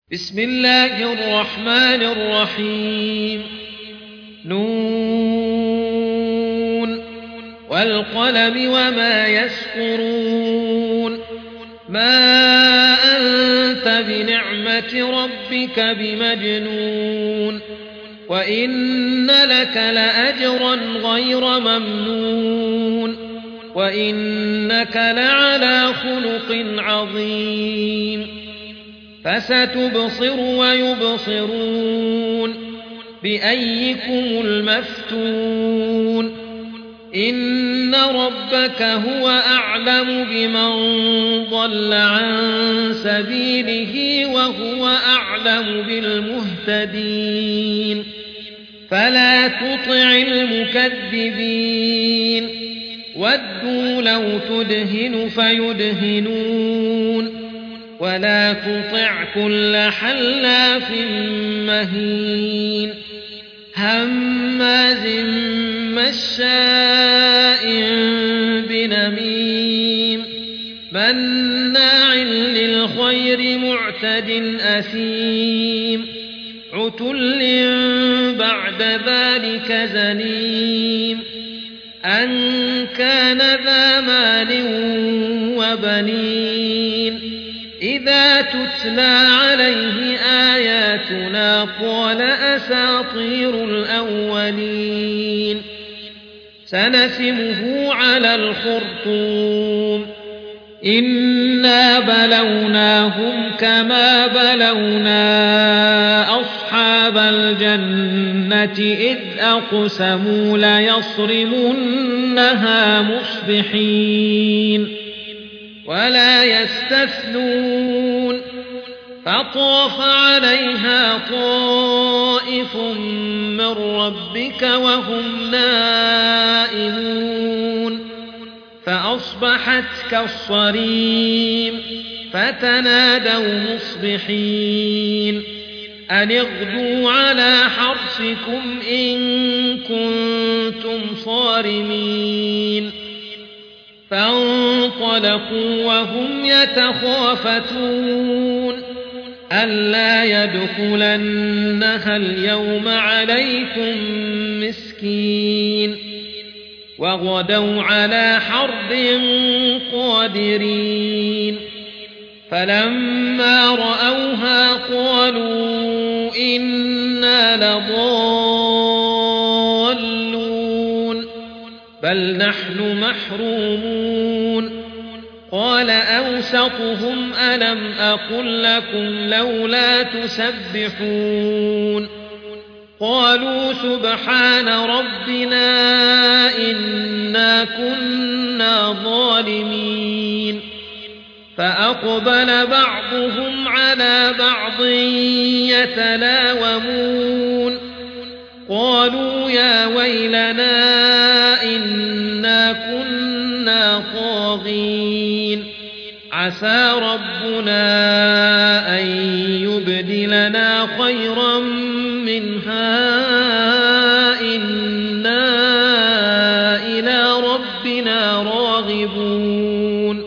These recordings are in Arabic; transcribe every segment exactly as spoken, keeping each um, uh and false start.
بسم الله الرحمن الرحيم نون والقلم وما يسطرون ما أنت بنعمة ربك بمجنون وإن لك لأجرا غير ممنون وإنك لعلى خلق عظيم فستبصر ويبصرون بأيكم المفتون إن ربك هو أعلم بمن ضل عن سبيله وهو أعلم بالمهتدين فلا تطع المكذبين ودوا لو تدهن فيدهنون ولا تطع كل حلاف مهين هماز مشاء بنميم مناع للخير معتد أثيم عتل بعد ذلك زنيم أن كان ذا مال وبنين إذا تتلى عليه آياتنا قال أساطير الأولين سنسمه على الخرطوم إنا بلوناهم كما بلونا أصحاب الجنة إذ أقسموا ليصرمنها مصبحين ولا يستثنون فطاف عليها طائف من ربك وهم نائمون فأصبحت كالصريم فتنادوا مصبحين أن اغدوا على حرثكم إن كنتم صارمين فانطلقوا وهم يتخافتون ألا يدخلنها اليوم عليكم مسكين وغدوا على حرد قادرين فلما رأوها قالوا إنا لضالون بل نحن محرومون قال أوسطهم ألم أقل لكم لولا تسبحون قالوا سبحان ربنا إنا كنا ظالمين فأقبل بعضهم على بعض يتلاومون قالوا يا ويلنا إنا كنا طاغين عسى ربنا أن يبدلنا خيرا منها إنا إلى ربنا راغبون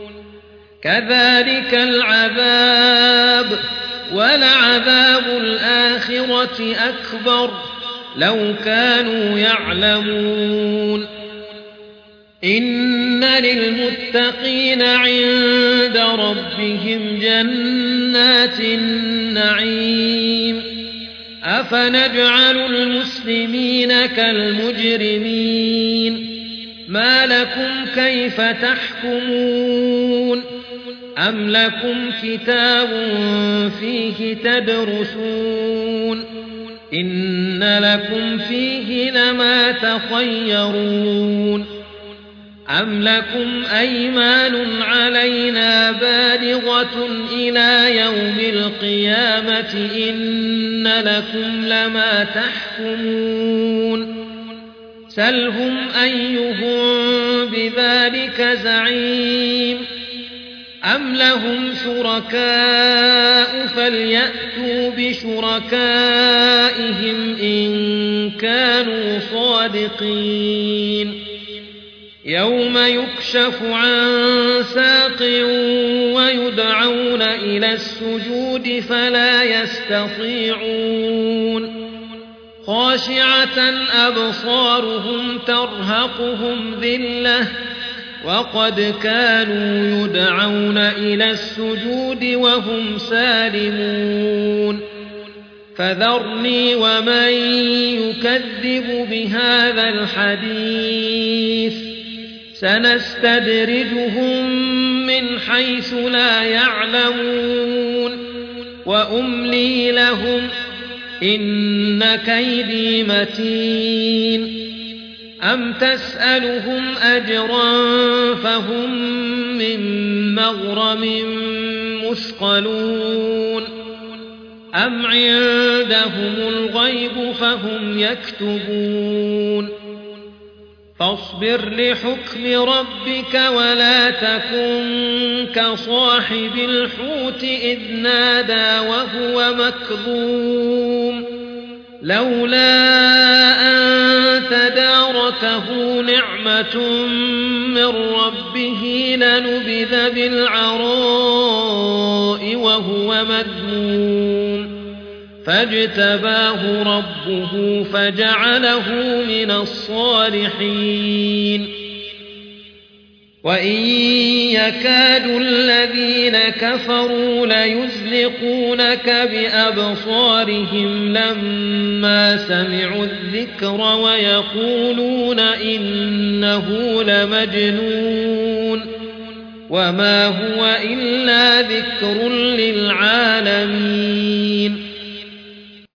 كذلك العذاب ولعذاب الآخرة أكبر لو كانوا يعلمون إن للمتقين عند ربهم جنات النعيم أفنجعل المسلمين كالمجرمين ما لكم كيف تحكمون أم لكم كتاب فيه تدرسون إن لكم فيه لما تخيرون أم لكم أيمان علينا بالغة إلى يوم القيامة إن لكم لما تحكمون سلهم أيهم بذلك زعيم أم لهم شركاء فليأتوا بشركائهم إن كانوا صادقين يوم يكشف عن ساق ويدعون إلى السجود فلا يستطيعون خاشعة أبصارهم ترهقهم ذلة وقد كانوا يدعون إلى السجود وهم سالمون فذرني ومن يكذب بهذا الحديث سنستدرجهم من حيث لا يعلمون وأملي لهم إن كيدي متين أم تسألهم أجرا فهم من مغرم مثقلون أم عندهم الغيب فهم يكتبون فاصبر لحكم ربك ولا تكن كصاحب الحوت إذ نادى وهو مكظوم لولا أن تداركه نعمة من ربه لنبذ بالعراء وهو مذموم فاجتباه ربه فجعله من الصالحين وإن يكاد الذين كفروا ليزلقونك بأبصارهم لما سمعوا الذكر ويقولون إنه لمجنون وما هو إلا ذكر للعالمين